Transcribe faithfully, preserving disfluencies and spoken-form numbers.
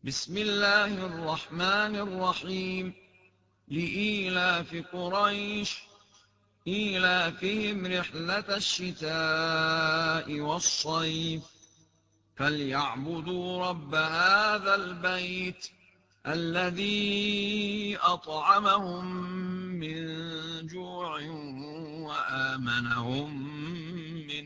بسم الله الرحمن الرحيم. لإيلاف قريش إيلافهم رحلة الشتاء والصيف فليعبدوا رب هذا البيت الذي أطعمهم من جوع وآمنهم